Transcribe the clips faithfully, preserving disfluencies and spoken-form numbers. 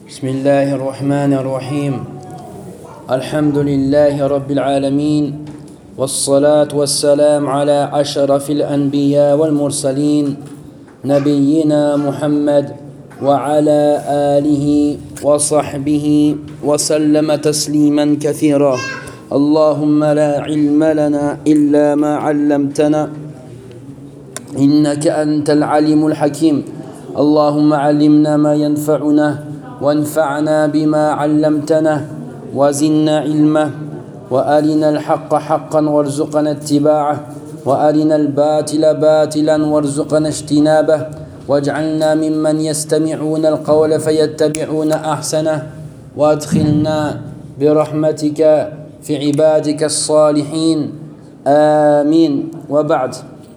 بسم الله الرحمن الرحيم الحمد لله رب العالمين والصلاة والسلام على أشرف الأنبياء والمرسلين نبينا محمد وعلى آله وصحبه وسلم تسليما كثيرا اللهم لا علم لنا إلا ما علمتنا إنك أنت العليم الحكيم اللهم علمنا ما ينفعنا وانفعنا بما علمتنا وزدنا علما وأرنا الحق حقا وارزقنا اتباعه وأرنا الباطل باطلا وارزقنا اجتنابه واجعلنا ممن يستمعون القول فيتبعون أحسنه وادخلنا برحمتك في عبادك الصالحين آمين وبعد.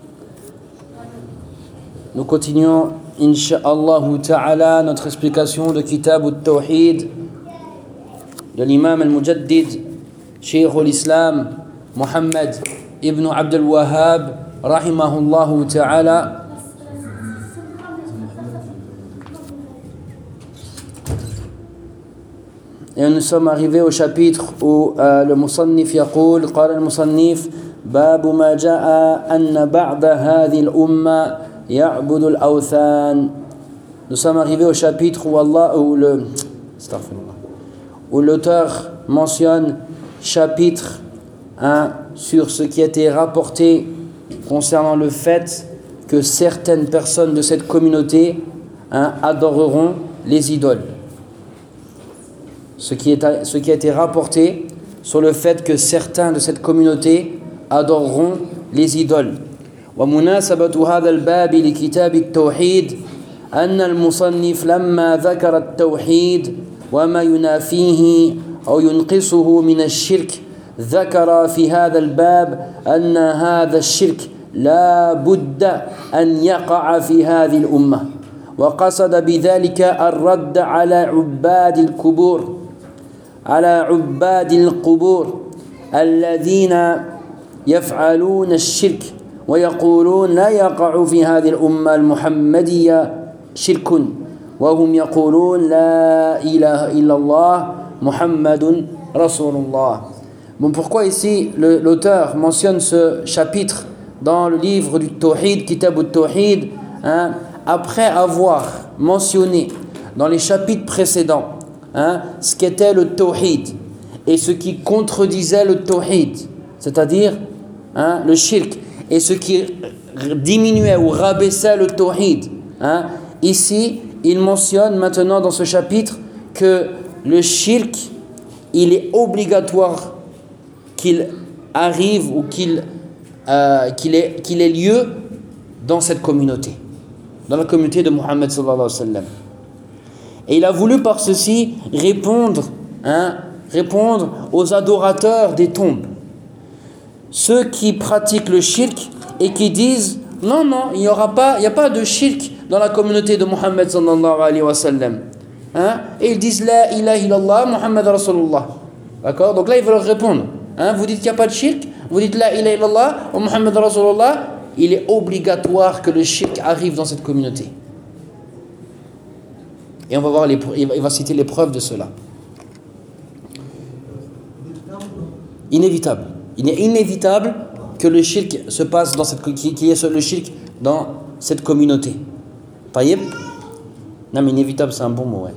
Nous continuons, Inch'Allah Ta'ala, notre explication de Kitab al-Tawhid de l'imam al-Mujaddid, Cheikh al-Islam, Muhammad ibn Abdul Wahhab, rahimahullah Ta'ala. Et nous sommes arrivés au chapitre où euh, le Musannif yaqul, قال المصنف باب ما جاء أن بعض هذه الأمة يعبد الأوثان. Nous sommes arrivés au chapitre où Allah, où le, où l'auteur mentionne chapitre un sur ce qui a été rapporté concernant le fait que certaines personnes de cette communauté hein, adoreront les idoles. Ce qui, est, ce qui a été rapporté sur le fait que certains de cette communauté adoreront les idoles. ومناسبة هذا الباب لكتاب التوحيد أن المصنف لما ذكر التوحيد وما ينافيه أو ينقصه من الشرك ذكر في هذا الباب أن هذا الشرك لا بد أن يقع في هذه الأمة وقصد بذلك الرد على عباد القبور على عباد القبور الذين يفعلون الشرك ويقولون لا يقع في هذه الأمة المحمدية شرك وهم يقولون لا إله إلا الله محمد رسول الله. Bon, pourquoi ici le, l'auteur mentionne ce chapitre dans le livre du Tawhid, Kitab al-Tawhid, hein, après avoir mentionné dans les chapitres précédents hein, ce qu'était le Tawhid et ce qui contredisait le Tawhid, c'est-à-dire hein, le shirk, et ce qui diminuait ou rabaissait le Tawhid. Hein. Ici, il mentionne maintenant dans ce chapitre que le shirk, il est obligatoire qu'il arrive ou qu'il, euh, qu'il, ait, qu'il ait lieu dans cette communauté, dans la communauté de Muhammad sallallahu alayhi wa sallam. Et il a voulu par ceci répondre, hein, répondre aux adorateurs des tombes. Ceux qui pratiquent le shirk et qui disent non, non, il n'y aura pas, il n'y a pas de shirk dans la communauté de Muhammad sallallahu alayhi wa sallam. Hein? Et ils disent la ilaha illallah, Muhammad rasulullah. D'accord? Donc là, ils veulent répondre. Hein? Vous dites qu'il n'y a pas de shirk, vous dites la ilaha illallah, Muhammad rasulullah. Il est obligatoire que le shirk arrive dans cette communauté. Et on va voir les, il va citer les preuves de cela. Inévitable. Il est inévitable que le shirk se passe dans cette, qu'il y ait le shirk dans cette communauté. Taïeb? Non mais inévitable c'est un bon mot, ouais.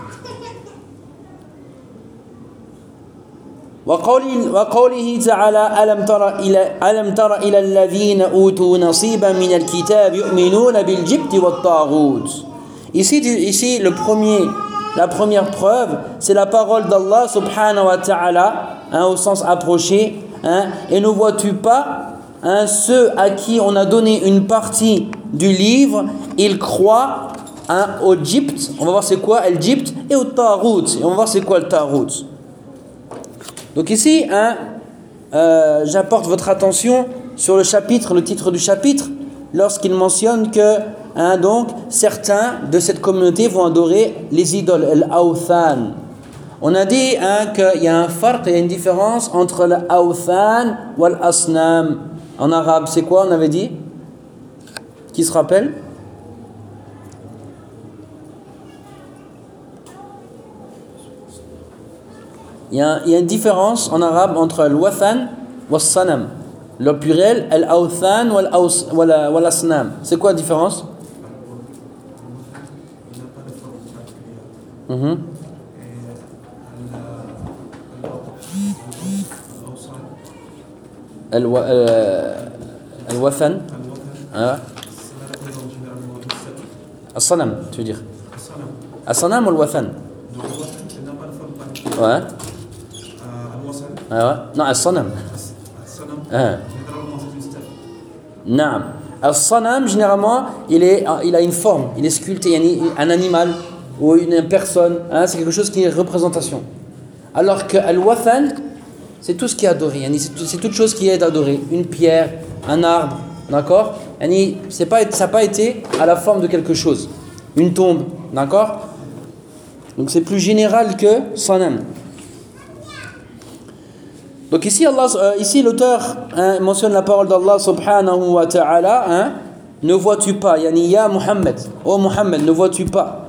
وقوله تعالى ألم تر إلى ألم تر إلى الذين أوتوا نصيبا من الكتاب يؤمنون بالجبت والطاغوت. Ici, ici le premier, la première preuve, c'est la parole d'Allah subhanahu wa ta'ala, hein, au sens approché. Hein, et ne vois-tu pas hein, ceux à qui on a donné une partie du livre, ils croient hein, au Jibt, on va voir c'est quoi le Jibt, et au Tarout, et on va voir c'est quoi le Tarout. Donc ici, hein, euh, j'apporte votre attention sur le chapitre, le titre du chapitre, lorsqu'il mentionne que hein, donc, certains de cette communauté vont adorer les idoles, al-awthan. On a dit hein, qu'il y a un farq, il y a une différence entre l'awthan ou l'asnam. En arabe, c'est quoi on avait dit? Qui se rappelle? Il y a, il y a une différence en arabe entre al-wathan et al-sanam. Le pluriel, al-awthan ou al-asnam. C'est quoi la différence? Mm-hmm. Al-wathan. Al-sanam, tu veux dire? Al-sanam ou al-wathan? Ouais. Ah ouais. Non, al-sanam. Ah. Non. Al-sanam, généralement, il, est, il a une forme, il est sculpté, il y a un animal ou une personne. Hein, c'est quelque chose qui est représentation. Alors que al-wathan, c'est tout ce qui est adoré. C'est toute chose qui est adorée. Une pierre, un arbre, d'accord? C'est pas, ça n'a pas été à la forme de quelque chose. Une tombe, d'accord? Donc c'est plus général que sanam. Donc ici, Allah, euh, ici l'auteur hein, mentionne la parole d'Allah subhanahu wa ta'ala. Hein, ne vois-tu pas, yani ya Muhammad, oh Muhammad, ne vois-tu pas?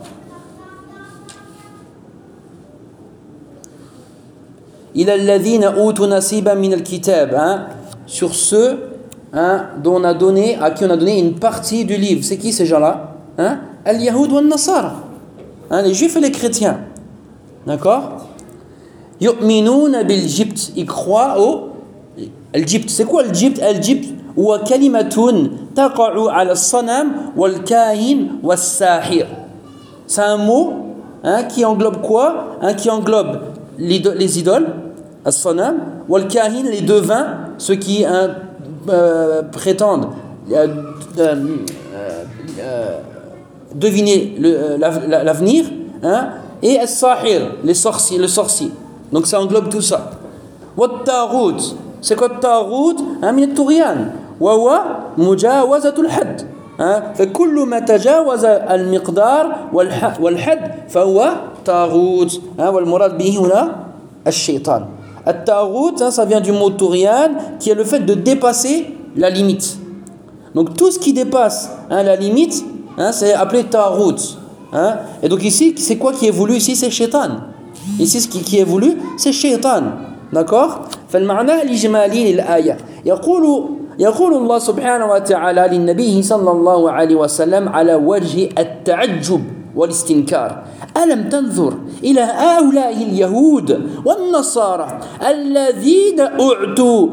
Ila alladhina utu nasiban min al-kitab, sur ceux hein, dont on a donné, à qui on a donné une partie du livre. C'est qui ces gens-là? Hein? Al-Yahoud wa al-Nasara, hein, les juifs et les chrétiens. D'accord? Yu'minuna bil-jibt, ils croient au al-jibt. C'est quoi al-jibt? Al-jibt huwa kalimatun taqa'u ala as-sanam wal-kahin was-sahir. C'est un mot hein, qui englobe quoi? Hein, qui englobe les idoles, as-sanam, wal-kahin, les devins, ceux qui hein, euh, prétendent euh, euh, euh, deviner le, la, l'avenir, hein, et as-sahir, les sorciers, le sorcier. Donc ça englobe tout ça. Wat-taghut, c'est quoi at-taghut? Min at-tughyan wa huwa mujawazatu al-hadd. فكل ما تجاوز المقدار والحد فهو طاغوت. والمراد به هنا الشيطان. الطاغوت, ça vient du mot tughyan, qui est le fait de dépasser la limite. Donc tout ce qui dépasse hein, la limite, hein, c'est appelé taghut. Hein. Et donc ici, c'est quoi qui est voulu ici? C'est shaitan. Ici, ce qui, qui est voulu, c'est shaitan. D'accord? فالمعنى الإجمالي للآية يقول يقول الله سبحانه وتعالى للنبي صلى الله عليه وسلم على وجه التعجب والاستنكار: ألم تنظر إلى هؤلاء اليهود والنصارى الذين أعطوا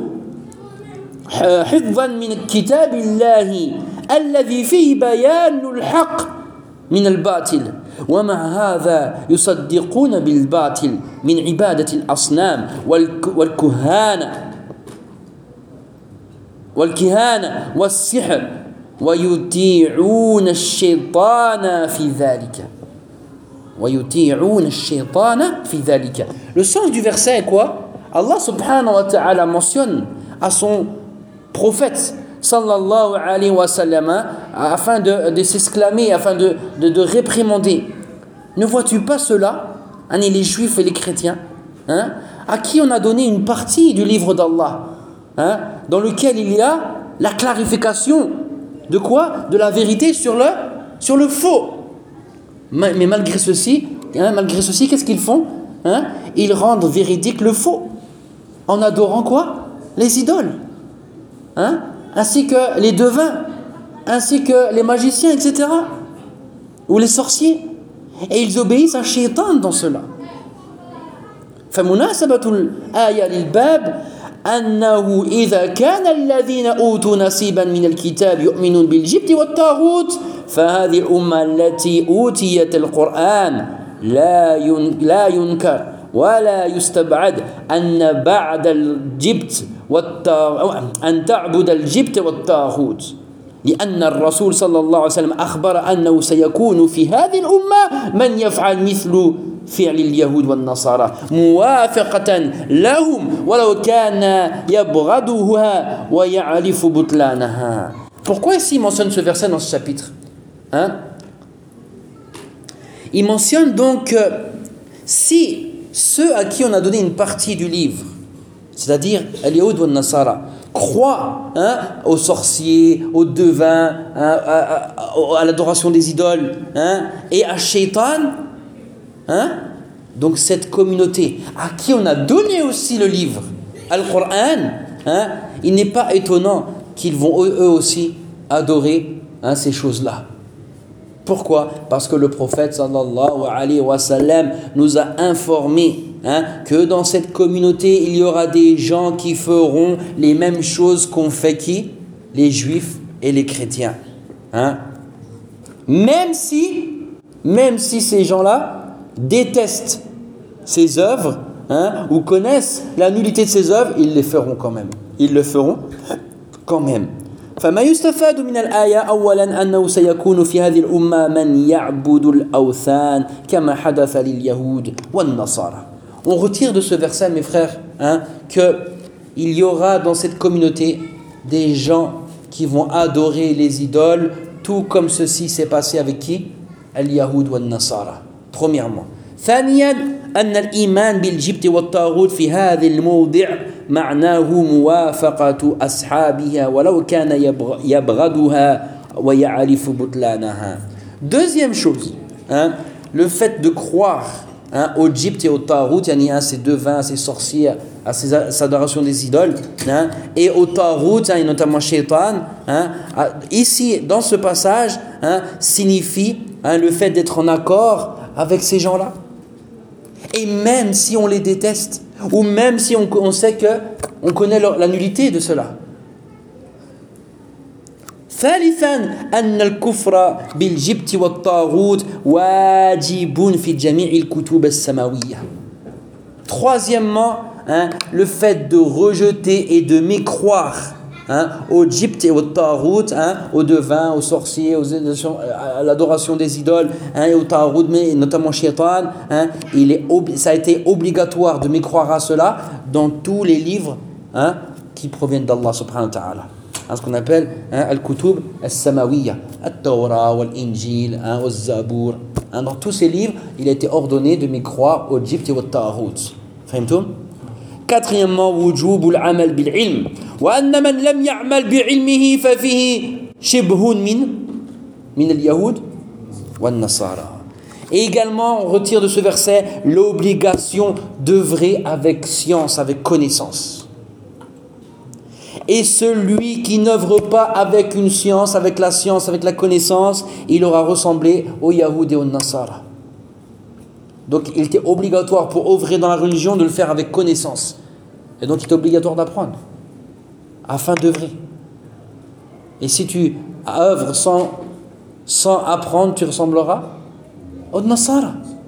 حفظا من كتاب الله الذي فيه بيان الحق من الباطل ومع هذا يصدقون بالباطل من عبادة الأصنام والكهانة والكهانة والسحر ويطيعون الشيطان في ذلك ويطيعون الشيطان في ذلك. Le sens du verset est quoi? Allah subhanahu wa ta'ala mentionne à son prophète sallallahu alayhi wa sallam afin de, de s'exclamer, afin de, de, de réprimander: ne vois-tu pas cela, hein, les juifs et les chrétiens, hein, à qui on a donné une partie du livre d'Allah, hein, dans lequel il y a la clarification de quoi? De la vérité sur le, sur le faux. Mais, mais malgré ceci, hein, malgré ceci, qu'est-ce qu'ils font? Hein? Ils rendent véridique le faux en adorant quoi? Les idoles, hein? Ainsi que les devins, ainsi que les magiciens, et cetera. Ou les sorciers. Et ils obéissent à Shaitan dans cela. فمناسبة الآية للباب أنه إذا كان الذين أوتوا نصيبا من الكتاب يؤمنون بالجبت والطاغوت فهذه الأمة التي أوتيت القرآن لا لا ينكر ولا يستبعد أن بعد الجبت والطاغوت أن تعبد الجبت والطاغوت لأن الرسول صلى الله عليه وسلم أخبر أنه سيكون في هذه الأمة من يفعل مثل فعل اليهود والنصارى موافقة لهم ولو كان يبغضها ويعرف بطلانها. Pourquoi ici il mentionne ce verset dans ce chapitre, hein? Il mentionne donc que si ceux à qui on a donné une partie du livre, c'est-à-dire al-Yahoud wa al-Nasara, croient hein, aux sorciers, aux devins, hein, à, à, à l'adoration des idoles, hein, et à Shaitan, hein, donc cette communauté à qui on a donné aussi le livre, Al-Qur'an, hein, il n'est pas étonnant qu'ils vont eux aussi adorer hein, ces choses-là. Pourquoi? Parce que le prophète sallallahu alayhi wa sallam nous a informé hein, que dans cette communauté, il y aura des gens qui feront les mêmes choses qu'ont fait qui? Les juifs et les chrétiens. Hein? Même si, même si ces gens-là détestent ces œuvres hein, ou connaissent la nullité de ces œuvres, ils les feront quand même. Ils le feront quand même. فما يستفاد من الآية أولا أنه سيكون في هذه الأمة من يعبد الأوثان كما حدث لليهود والنصارى. On retire de ce verset, mes frères, hein, que il y aura dans cette communauté des gens qui vont adorer les idoles, tout comme ceci s'est passé avec qui? Al-Yahoud wa al-Nasara. Premièrement. ثانيا أن الإيمان بالجبت والطاغوت في هذا الموضع معناه موافقة أصحابها ولو كان يبغضها ويعرف بطلانها. Deuxième chose, hein, le fait de croire hein, au Gypte et au Tarout, yani à ces devins, à ces sorciers, à ces adorations des idoles, hein, et au Tarout, hein, et notamment Shaitan, hein, ici dans ce passage, hein, signifie hein, le fait d'être en accord avec ces gens-là. Et même si on les déteste, ou même si on, on sait que on connaît leur, la nullité de cela. ثالثا أن الكفر بالجبت والطاغوت واجب في جميع الكتب السماوية. Troisièmement, hein, le fait de rejeter et de mécroire hein, au Gypte et au Tarout, hein, aux devins, aux sorciers, aux, à l'adoration des idoles, hein, et au Tarout, mais notamment Shaitan, hein, il est, ça a été obligatoire de mécroire à cela dans tous les livres hein, qui proviennent d'Allah subhanahu wa ta'ala. Hein, ce qu'on appelle hein, Al-Kutub Al-Samawiyya, Al-Tawra, Al-Injil, hein, Al-Zabour. Hein, dans tous ces livres, il a été ordonné de mécroire au Gypte et au Tarout. Fahimtum? Quatrièmement, وجوب العمل بالعلم وأن من لم يعمل بعلمه ففيه شبه من من اليهود والنصارى. Et également, on retire de ce verset l'obligation d'œuvrer avec science, avec connaissance. Et celui qui n'œuvre pas avec une science, avec la science, avec la connaissance, il aura ressemblé aux Yahoud et aux Nasara. Donc il était obligatoire pour œuvrer dans la religion de le faire avec connaissance. Et donc il est obligatoire d'apprendre afin d'œuvrer. Et si tu œuvres sans, sans apprendre, tu ressembleras aux Nasara.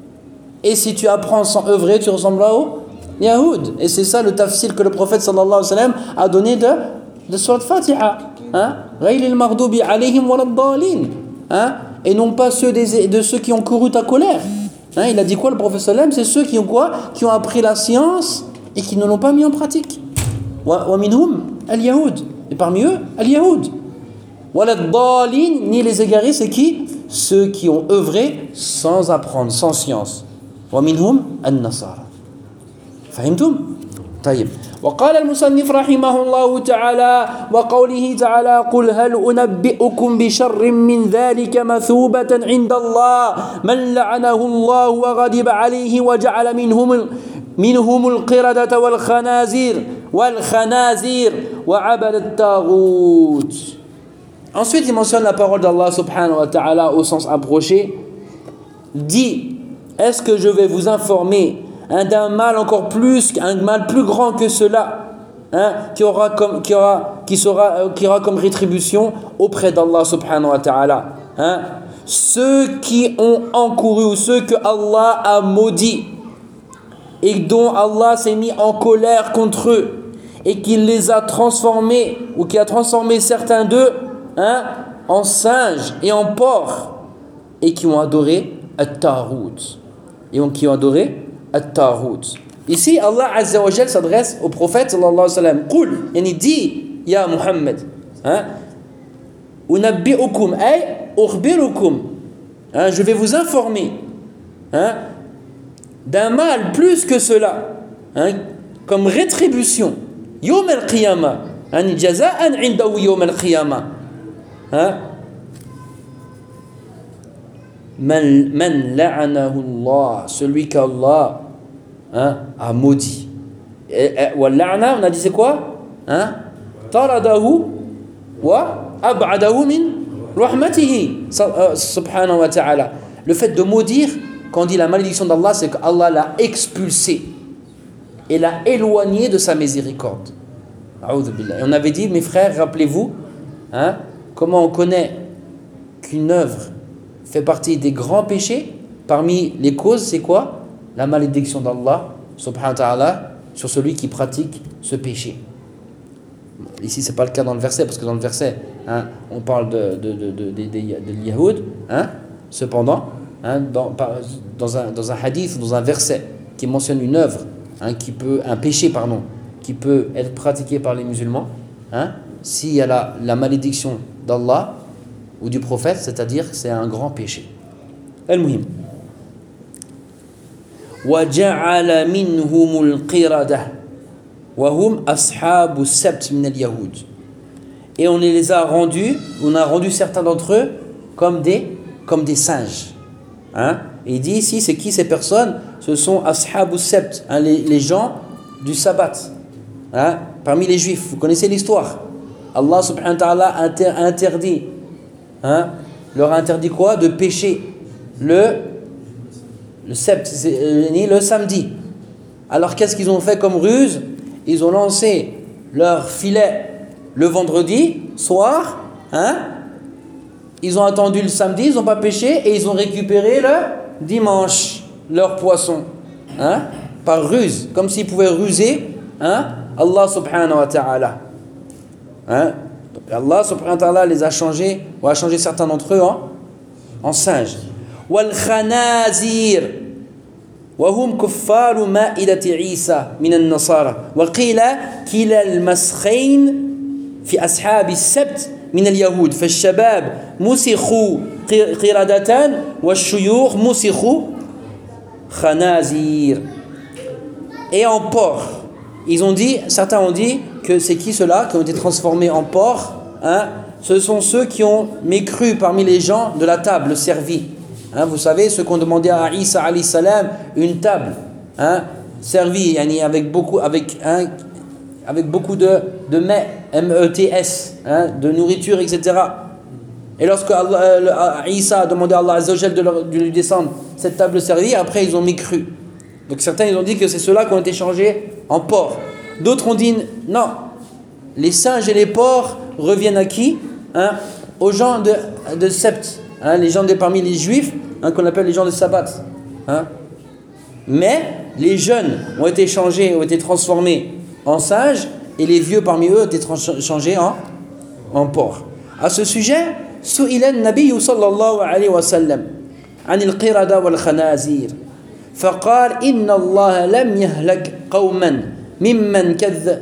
Et si tu apprends sans œuvrer, tu ressembleras aux Yahoud. Et c'est ça le tafsir que le prophète sallallahu alayhi wa sallam a donné de, de Surat Fatiha. Ghayril maghdubi alayhim waladdallin. Et non pas ceux des, de ceux qui ont couru ta colère. Hein, il a dit quoi le prophète sallam? C'est ceux qui ont quoi? Qui ont appris la science et qui ne l'ont pas mis en pratique. Wa minhum al-Yahoud. Et parmi eux, al-Yahoud. Waladdallin, ni les égarés, c'est qui? Ceux qui ont œuvré sans apprendre, sans science. Wa minhum al-Nasara. Fahimtum? طيب. وقال المصنف رحمه الله تعالى وقوله تعالى قل هل أنبئكم بشر من ذلك مثوبة عند الله من لعنه الله وغضب عليه وجعل منهم منهم القردة والخنازير والخنازير وعبد الطاغوت. Ensuite, il mentionne la parole d'Allah subhanahu wa ta'ala au sens approché. Dit, est-ce que je vais vous informer hein, d'un mal encore plus, un mal plus grand que cela, hein, qui aura comme, qui aura, qui sera, qui aura comme rétribution auprès d'Allah subhanahu wa ta'ala. Hein, ceux qui ont encouru ou ceux que Allah a maudits et dont Allah s'est mis en colère contre eux et qu'il les a transformés ou qui a transformé certains d'eux hein, en singes et en porcs et qui ont adoré At-Tarout et qui ont adoré At-Tarout. Ici, Allah Azza wa Jal s'adresse au prophète sallallahu alayhi wa sallam. Qul, yani dit, ya Muhammad, hein, unabbi'ukum, ay ukhbirukum, hein, je vais vous informer, hein, d'un mal plus que cela, hein, comme rétribution, yawm al-qiyamah, yani jaza'an 'indahu yawm al-qiyamah, hein. Man, man la'anahu Allah, celui qu'Allah hein, a maudit. Et, et, wa la'na, on a dit c'est quoi hein? Taradahu wa ab'adahu min rahmatihi subhanahu wa ta'ala. Le fait de maudire, quand on dit la malédiction d'Allah, c'est qu'Allah l'a expulsé et l'a éloigné de sa miséricorde. Et on avait dit, mes frères, rappelez-vous, hein, comment on connaît qu'une œuvre fait partie des grands péchés. Parmi les causes, c'est quoi? La malédiction d'Allah subhanahu wa ta'ala sur celui qui pratique ce péché. Ici, ce n'est pas le cas dans le verset, parce que dans le verset, hein, on parle de, de, de, de, de, de, de l'Yahoud. Hein, cependant, hein, dans, dans, un, dans un hadith, dans un verset qui mentionne une œuvre, hein, qui peut, un péché, pardon, qui peut être pratiqué par les musulmans, hein, s'il y a la, la malédiction d'Allah ou du prophète, c'est-à-dire que c'est un grand péché. Al-Muhim. وَجَعَلَ مِنْهُمُ الْقِرَدَةِ وَهُمْ أَصْحَابُ السَّبْتِ مِنَ الْيَهُودِ. Et on les a rendus, on a rendu certains d'entre eux comme des, comme des singes. Hein? Et il dit ici, c'est qui ces personnes? Ce sont Ashabu Sept, hein, les, les gens du sabbat. Hein? Parmi les juifs, vous connaissez l'histoire. Allah subhanahu wa ta'ala a inter, interdit, hein, leur a interdit quoi? De pécher le, le sept, c'est, le samedi. Alors qu'est-ce qu'ils ont fait comme ruse? Ils ont lancé leur filet le vendredi soir, hein? Ils ont attendu le samedi, ils n'ont pas pêché et ils ont récupéré le dimanche leur poisson, hein? Par ruse, comme s'ils pouvaient ruser, hein, Allah subhanahu wa ta'ala. Hein? Allah subhanahu wa ta'ala les a changés, ou a changé certains d'entre eux en, en singes. Wal khanazir وهم كفار مائدة عيسى من النصارى وقيل كلا المسخين في أصحاب السبت من اليهود فالشباب مسخوا قردة والشيوخ مسخوا خنازير. Et en porc, ils ont dit, certains ont dit que c'est qui ceux-là qui ont été transformés en porc, hein? Ce sont ceux qui ont mécru parmi les gens de la table servie. Hein, vous savez, ceux qui ont demandé à Isa alayhi salam une table, hein, servie yani avec beaucoup, avec, hein, avec beaucoup de, de mets, M E T S, hein, de nourriture, et cetera. Et lorsque Allah, euh, Isa a demandé à Allah Azza wa Jal de, leur, de lui descendre cette table servie, après ils ont mécru. Donc certains ils ont dit que c'est ceux-là qui ont été changés en porcs. D'autres ont dit non, les singes et les porcs reviennent à qui? Hein, aux gens de, de Sept. Hein, les gens de parmi les juifs, hein, qu'on appelle les gens de sabbat. Hein. Mais les jeunes ont été changés, ont été transformés en singes, et les vieux parmi eux ont été trans- changés en, en porcs. À ce sujet, سئل النبي صلى الله عليه وسلم عن القردة والخنازير فقال إن الله لم يهلك قوما ممن كذب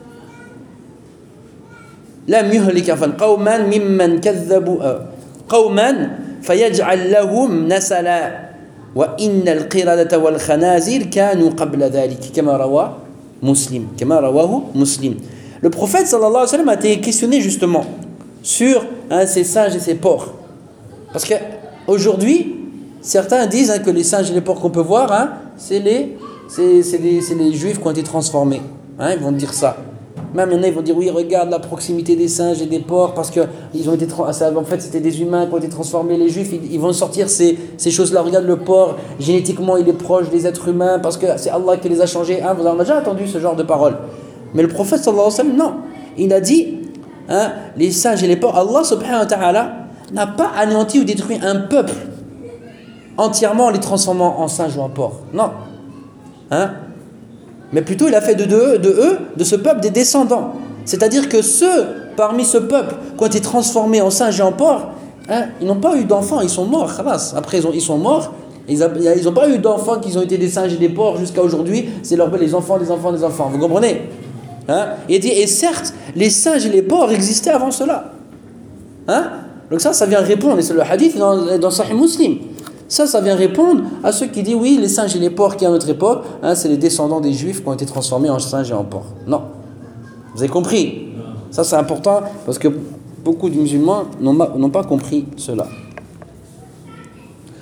لم يهلك قوما ممن كذبوا قوما فيجعل لهم نسلا وإن القردة والخنازير كانوا قبل ذلك كما رواه مسلم كما رواه مسلم. Le prophète sallallahu alayhi wa sallam a été questionné justement sur, hein, ces singes et ces porcs. Parce qu'aujourd'hui, certains disent, hein, que les singes et les porcs qu'on peut voir, hein, c'est, les, c'est, c'est, les, c'est les juifs qui ont été transformés. Hein, ils vont dire ça. Même il y en a, ils vont dire, oui, regarde la proximité des singes et des porcs, parce que ils ont été, en fait, c'était des humains qui ont été transformés. Les juifs, ils, ils vont sortir ces, ces choses-là. Regarde le porc, génétiquement, il est proche des êtres humains, parce que c'est Allah qui les a changés. Hein, vous avez déjà entendu ce genre de paroles. Mais le prophète, sallallahu alayhi wa sallam, non. Il a dit, hein, les singes et les porcs, Allah subhanahu wa ta'ala n'a pas anéanti ou détruit un peuple entièrement en les transformant en singes ou en porcs. Non. Hein? Mais plutôt, il a fait de, de, de eux, de ce peuple, des descendants. C'est-à-dire que ceux parmi ce peuple qui ont été transformés en singes et en porcs, hein, ils n'ont pas eu d'enfants, ils sont morts. Khalas. Après, ils, ont, ils sont morts. Ils n'ont pas eu d'enfants qui ont été des singes et des porcs jusqu'à aujourd'hui. C'est leur les enfants, des enfants, des enfants. Vous comprenez? Hein? Et, dit, et certes, les singes et les porcs existaient avant cela. Hein? Donc ça, ça vient répondre, et c'est le hadith dans, dans Sahih Muslim. Ça, ça vient répondre à ceux qui disent, oui, les singes et les porcs qui à notre époque, hein, c'est les descendants des juifs qui ont été transformés en singes et en porcs. Non. Vous avez compris? Ça, c'est important, parce que beaucoup de musulmans n'ont, n'ont pas compris cela.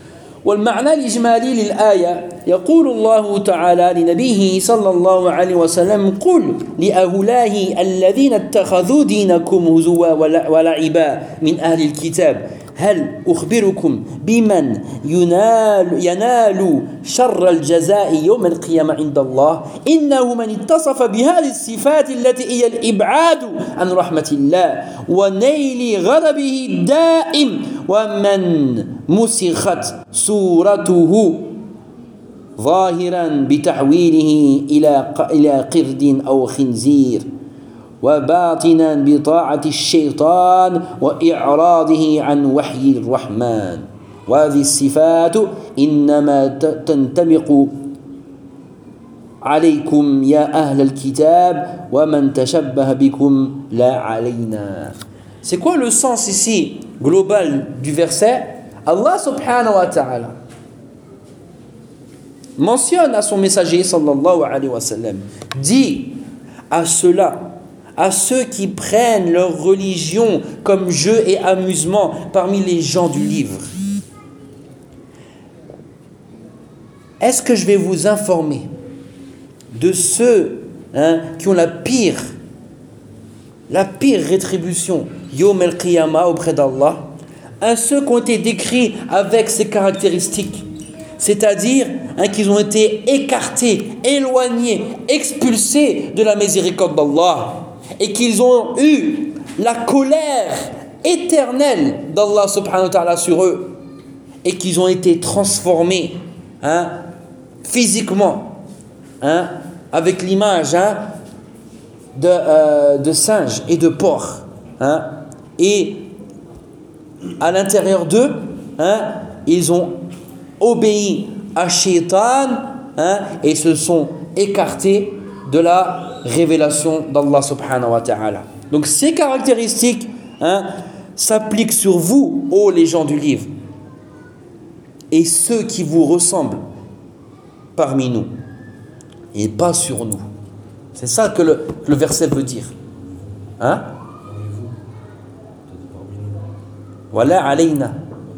والمعنى الإجمالي للآية يقول الله تعالى لنبيه صلى الله عليه وسلم قل لأهؤلاء الذين اتخذوا دينكم هزوا ولعبا من أهل الكتاب هل أخبركم بمن ينال, ينال شر الجزاء يوم القيامة عند الله إنه من اتصف بهذه الصفات التي هي الإبعاد عن رحمة الله ونيل غضبه الدائم ومن مسخت صورته ظاهرا بتحويله إلى إلى قرد أو خنزير وباطنا بطاعة الشيطان وإعراضه عن وحي الرحمن وهذه الصفات إنما تنطبق عليكم يا أهل الكتاب ومن تشبه بكم لا علينا. C'est quoi le sens ici global du verset? Allah subhanahu wa ta'ala mentionne à son messager sallallahu alayhi wa sallam, dit à ceux-là, à ceux qui prennent leur religion comme jeu et amusement parmi les gens du livre, est-ce que je vais vous informer de ceux hein, qui ont la pire la pire rétribution Yawm al-Qiyamah auprès d'Allah, hein, ceux qui ont été décrits avec ces caractéristiques, c'est-à-dire hein, qu'ils ont été écartés, éloignés, expulsés de la miséricorde d'Allah et qu'ils ont eu la colère éternelle d'Allah subhanahu wa ta'ala sur eux et qu'ils ont été transformés hein, physiquement hein, avec l'image hein, de, euh, de singes et de porcs hein, et à l'intérieur d'eux hein, ils ont obéi à Shaitan hein, et se sont écartés de la révélation d'Allah subhanahu wa ta'ala. Donc ces caractéristiques hein, s'appliquent sur vous, ô les gens du livre, et ceux qui vous ressemblent parmi nous, et pas sur nous. C'est ça que le, que le verset veut dire. Hein? Voilà, alayna.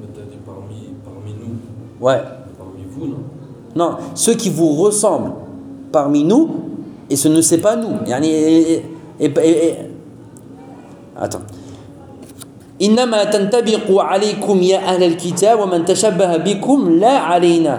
Ouais. Parmi vous, non? Non, ceux qui vous ressemblent parmi nous, et ce ne c'est pas nous. Yani, et, et, et, et, attends. إنما تنطبق عليكم يا أهل الكتاب ومن تشبه بكم لا علينا.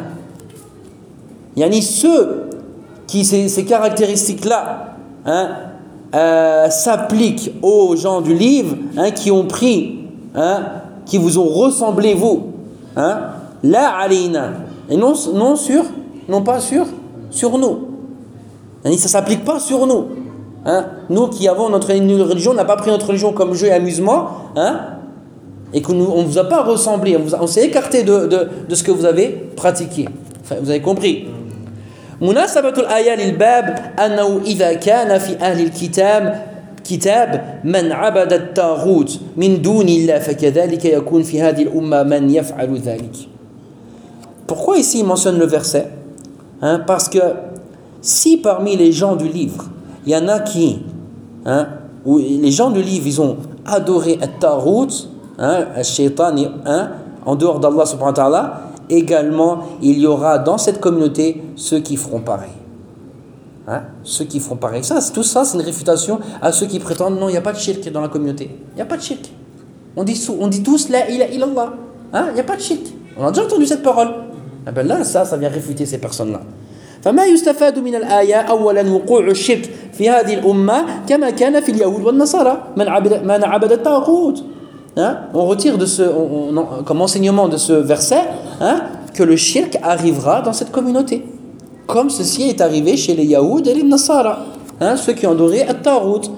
Yani ceux qui ces, ces caractéristiques-là hein, euh, s'appliquent aux gens du livre hein, qui ont pris, hein, qui vous ont ressemblé vous. Hein, la alayna. Et non, non sur, non pas sur, sur nous. Ça ne s'applique pas sur nous. Hein? Nous qui avons notre religion, on n'a pas pris notre religion comme jeu et amusement, hein? Et qu'on ne vous a pas ressemblé, on, vous a, on s'est écarté de, de, de ce que vous avez pratiqué. Enfin, vous avez compris. مناسبة الآية للباب أنه إذا كان في أهل الكتاب كتاب من عبد الطاغوت من دون الله فكذلك يكون في هذه الأمة من يفعل ذلك. Pourquoi ici il mentionne le verset hein, parce que si parmi les gens du livre il y en a qui hein, où les gens du livre ils ont adoré al-Taghut hein, al-Shaytan hein, en dehors d'Allah subhanahu wa ta'ala, également il y aura dans cette communauté ceux qui feront pareil hein, ceux qui feront pareil. Ça, tout ça c'est une réfutation à ceux qui prétendent non il n'y a pas de shirk dans la communauté, il n'y a pas de shirk, on dit, on dit tous la ilaha illallah hein, il n'y a pas de shirk, on a déjà entendu cette parole. Ah ben là ça, ça vient réfuter ces personnes-là. فما يستفاد من الآية أولا وقوع الشرك في هذه الأمة كما كان في اليهود والنصارى من عبد من عبد الطاغوت. On retire de ce, on, on, comme enseignement de ce verset hein, que le shirk arrivera dans cette communauté, comme ceci est arrivé chez les Yahoud et les Nasara, hein, ceux qui ont adoré الطاغوت.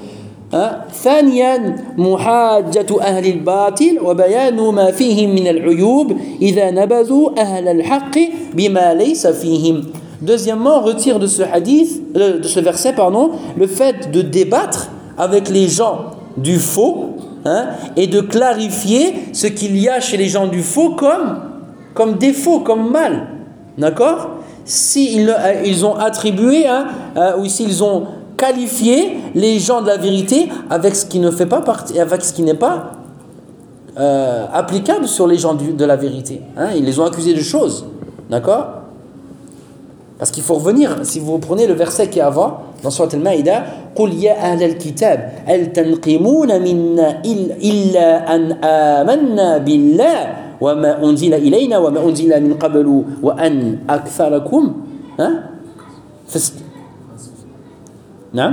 ثانيا محاجة أهل الباطل وبيان ما فيهم من العيوب إذا نبذوا أهل الحق بما ليس فيهم. Deuxièmement, on retire de ce hadith, de ce verset, pardon, le fait de débattre avec les gens du faux hein, et de clarifier ce qu'il y a chez les gens du faux comme, comme défaut, comme mal. D'accord? S'ils ils ont attribué hein, euh, ou s'ils ont qualifié les gens de la vérité avec ce qui ne fait pas partie, avec ce qui n'est pas euh, applicable sur les gens du, de la vérité. Hein, ils les ont accusés de choses. D'accord? Parce qu'il faut revenir, si vous reprenez le verset qui est avant, dans Surat Al-Maïda, قُلْ يَا أَهْلَ الْكِتَابِ هَلْ تَنْقِمُونَ مِنَّا إِلَّا أَنْ آمَنَّا بِاللَّهِ وَمَا أُنْزِلَ إِلَيْنَا وَمَا أُنْزِلَ مِنْ قَبْلُ وَأَنْ أَكْثَرَكُمْ hein فس... نعم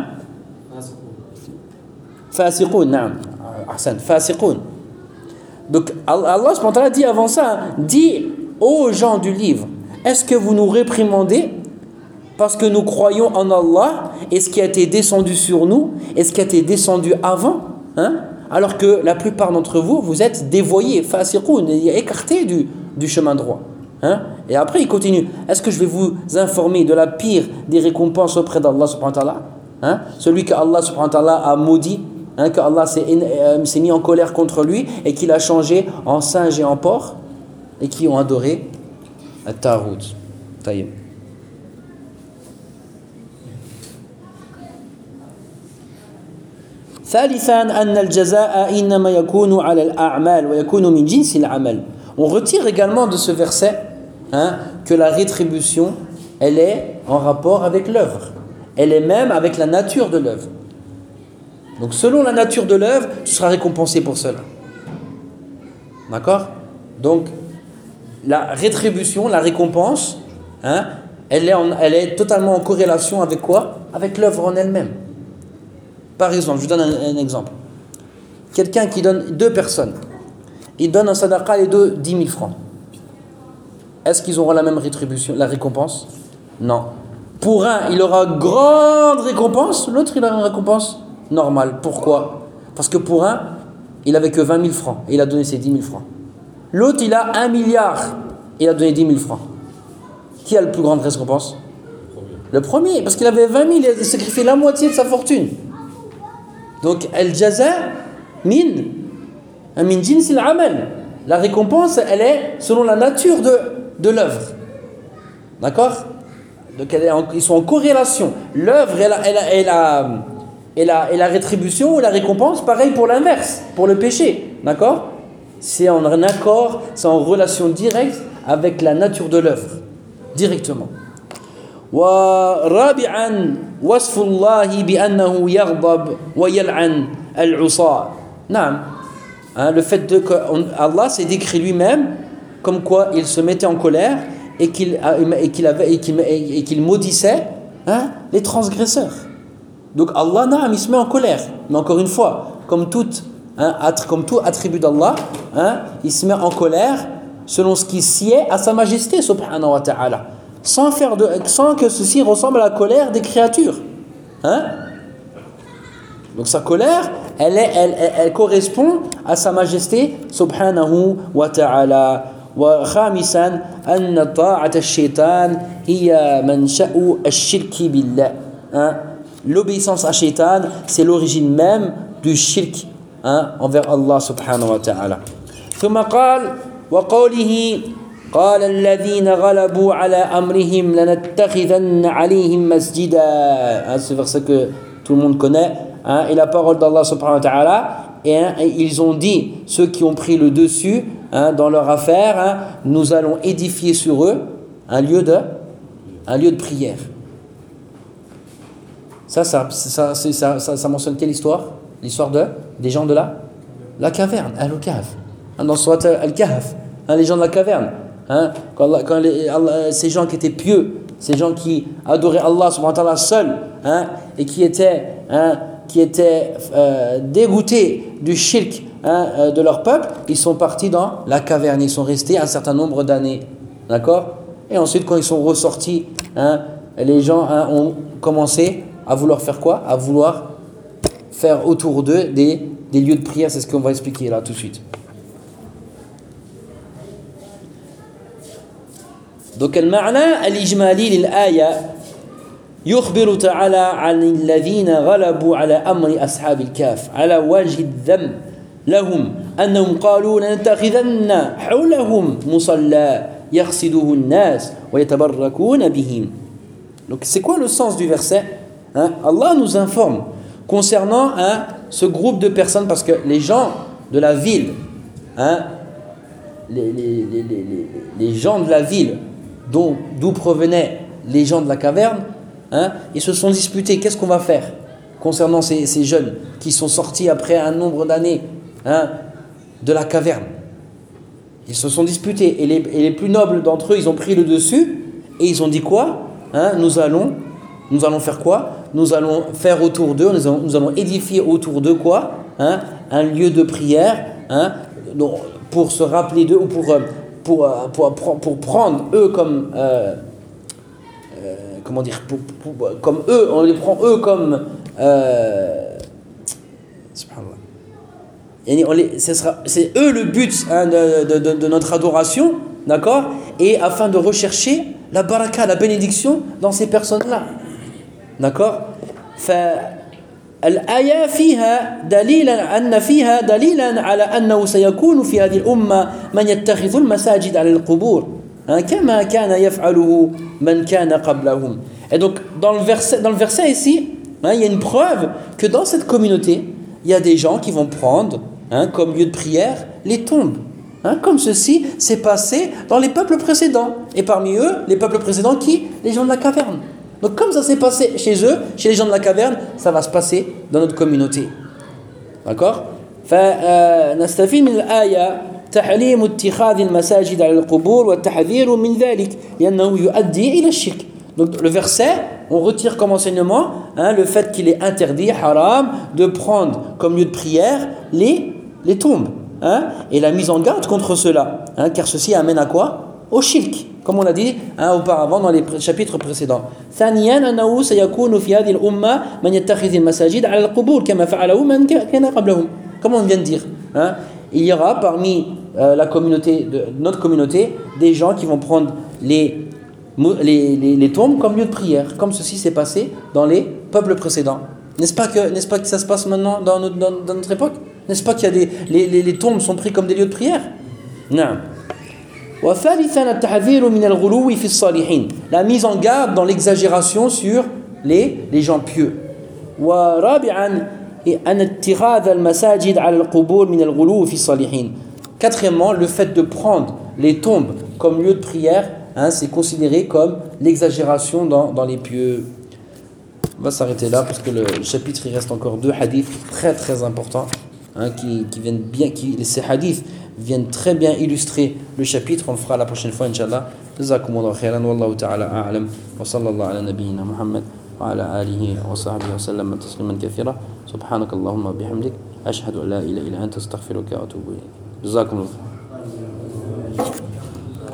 فاسقون نعم أحسن فاسقون. Donc Allah subhanahu wa ta'ala dit avant ça, dit aux gens du livre, est-ce que vous nous réprimandez parce que nous croyons en Allah et ce qui a été descendu sur nous et ce qui a été descendu avant, hein? Alors que la plupart d'entre vous, vous êtes dévoyés, fasiqoun, écartés du, du chemin droit. Hein? Et après il continue, est-ce que je vais vous informer de la pire des récompenses auprès d'Allah subhanahu wa ta'ala, hein? Celui que Allah subhanahu wa ta'ala a maudit, hein, que Allah s'est, euh, s'est mis en colère contre lui et qu'il a changé en singe et en porc et qui ont adoré At-Tarout. Taïb. ثالثا أن الجزاء إنما يكون على الأعمال ويكون من جنس العمل. On retire également de ce verset, hein, que la rétribution, elle est en rapport avec l'œuvre. Elle est même avec la nature de l'œuvre. Donc selon la nature de l'œuvre, tu seras récompensé pour cela. D'accord? Donc la rétribution, la récompense, hein, elle est en, elle est totalement en corrélation avec quoi? Avec l'œuvre en elle-même. Par exemple, je vous donne un, un exemple. Quelqu'un qui donne, deux personnes, il donne un sadaqa les deux dix mille francs. Est-ce qu'ils auront la même rétribution, la récompense? Non. Pour un, il aura grande récompense, l'autre, il aura une récompense normale. Pourquoi? Parce que pour un, il n'avait que vingt mille francs et il a donné ses dix mille francs. L'autre, il a un milliard et il a donné dix mille francs. Qui a la plus grande récompense? Le premier, parce qu'il avait vingt mille, il a sacrifié la moitié de sa fortune. Donc, al-jaza min, min jins al-amal. La récompense, elle est selon la nature de, de l'œuvre. D'accord? Donc, elle est en, ils sont en corrélation. L'œuvre et la, et, la, et, la, et, la, et la rétribution ou la récompense, pareil pour l'inverse, pour le péché. D'accord? C'est en accord, c'est en relation directe avec la nature de l'œuvre. Directement. ورابعا وصف الله بأنه يغضب ويلعن العصاة. نعم. Hein, le fait de que Allah s'est décrit lui-même comme quoi il se mettait en colère et qu'il, et qu'il, avait, et qu'il, et qu'il maudissait, hein, les transgresseurs. Donc Allah, naam, il se met en colère. Mais encore une fois, comme tout, hein, comme tout attribut d'Allah, hein, il se met en colère selon ce qui sied à sa majesté subhanahu wa ta'ala. Sans, faire de, sans que ceci ressemble à la colère des créatures. Hein? Donc sa colère, elle, est, elle, elle, elle correspond à sa majesté subhanahu wa ta'ala. Wa khamisan anna ta'at ash-shaytan hiya mansha'u ash-shirki billah. L'obéissance à shaytan, c'est l'origine même du shirk, hein, envers Allah subhanahu wa ta'ala. ثم قال وقوله قال الذين غلبوا على أمرهم لنتخذن عليهم مسجدا. Ce verset que tout le monde connaît, hein, et la parole d'Allah subhanahu wa ta'ala, et, hein, et ils ont dit, ceux qui ont pris le dessus, hein, dans leur affaire, hein, nous allons édifier sur eux un lieu de, un lieu de prière. Ça, ça, ça, ça, ça, ça, ça mentionne quelle histoire? L'histoire de, des gens de la, la caverne, Al-Kahf, hein, dans Surat Al-Kahf, hein, les gens de la caverne. Hein, quand, Allah, quand les, Allah, ces gens qui étaient pieux, ces gens qui adoraient Allah subhanahu wa ta'ala seul, hein, et qui étaient, hein, qui étaient euh, dégoûtés du shirk, hein, euh, de leur peuple, ils sont partis dans la caverne, ils sont restés un certain nombre d'années. D'accord? Et ensuite, quand ils sont ressortis, hein, les gens, hein, ont commencé à vouloir faire quoi? À vouloir faire autour d'eux des, des lieux de prière. C'est ce qu'on va expliquer là tout de suite. Donc المعنى الإجمالي للآية يخبر تعالى عن الذين غلبوا على أمر أصحاب الكهف على وجه الذم لهم أنهم قالوا لنتخذن حولهم مصلى يقصده الناس ويتبركون بهم. Donc c'est quoi le sens du verset, hein? Allah nous informe concernant, hein, ce groupe de personnes, parce que les gens de la ville, hein, les, les, les, les, les gens de la ville dont, d'où provenaient les gens de la caverne, hein, ils se sont disputés, qu'est-ce qu'on va faire concernant ces, ces jeunes qui sont sortis après un nombre d'années, hein, de la caverne. Ils se sont disputés et les, et les plus nobles d'entre eux, ils ont pris le dessus et ils ont dit quoi, hein, nous allons, nous allons faire quoi? Nous allons faire autour d'eux, nous allons, nous allons édifier autour d'eux quoi, hein, un lieu de prière, hein, donc, pour se rappeler d'eux ou pour, pour, pour, pour, pour prendre eux comme euh, euh, comment dire, pour, pour, comme eux, on les prend eux comme euh, subhanallah. On les, ce sera, c'est eux le but, hein, de, de, de, de notre adoration, d'accord, et afin de rechercher la baraka, la bénédiction dans ces personnes-là, d'accord. فالآية فيها دليلا أن فيها دليلا على أنه سيكون في هذه الأمة من يتخذ المساجد على القبور كما كان يفعله من كان قبلهم. Et donc dans le verset, dans le verset ici, hein, il y a une preuve que dans cette communauté, il y a des gens qui vont prendre, hein, comme lieu de prière les tombes, hein, comme ceci s'est passé dans les peuples précédents. Et parmi eux, les peuples précédents qui? Les gens de la caverne. Donc comme ça s'est passé chez eux, chez les gens de la caverne, ça va se passer dans notre communauté. D'accord? فنستفيد من الآية تحريم اتخاذ المساجد على القبور والتحذير من ذلك لأنه يؤدي إلى الشرك. Donc le verset, on retire comme enseignement, hein, le fait qu'il est interdit, haram, de prendre comme lieu de prière les, les tombes, hein, et la mise en garde contre cela, hein, car ceci amène à quoi? Au shirk, comme on l'a dit, hein, auparavant dans les chapitres précédents. ثانيا أنه سيكون في هذه الأمة من يتخذ المساجد على القبور كما فعله من كان قبلهم. Comme on vient de dire, hein, il y aura parmi euh, la communauté de notre communauté des gens qui vont prendre les Les, les, les tombes comme lieu de prière, comme ceci s'est passé dans les peuples précédents. N'est-ce pas que, n'est-ce pas que ça se passe maintenant dans notre, dans, dans notre époque? N'est-ce pas qu'il y a des, les, les, les tombes sont prises comme des lieux de prière? Non. La mise en garde dans l'exagération sur les, les gens pieux. Quatrièmement, le fait de prendre les tombes comme lieu de prière, hein, c'est considéré comme l'exagération dans, dans les pieux. On va s'arrêter là parce que le, le chapitre, il reste encore deux hadiths très très importants, hein, qui, qui viennent bien, qui, ces hadiths viennent très bien illustrer le chapitre. On le fera la prochaine fois, Inch'Allah. Jazakumullahu khairan, wallahu ta'ala a'lam, wa sallallahu ala nabiyyina Muhammad wa ala alihi wa sahbihi wa sallam tasliman kathira. Subhanakallahumma bihamdik, ashhadu an la ilaha illa anta astaghfiruka wa atubu ilayk. Jazakumullahu.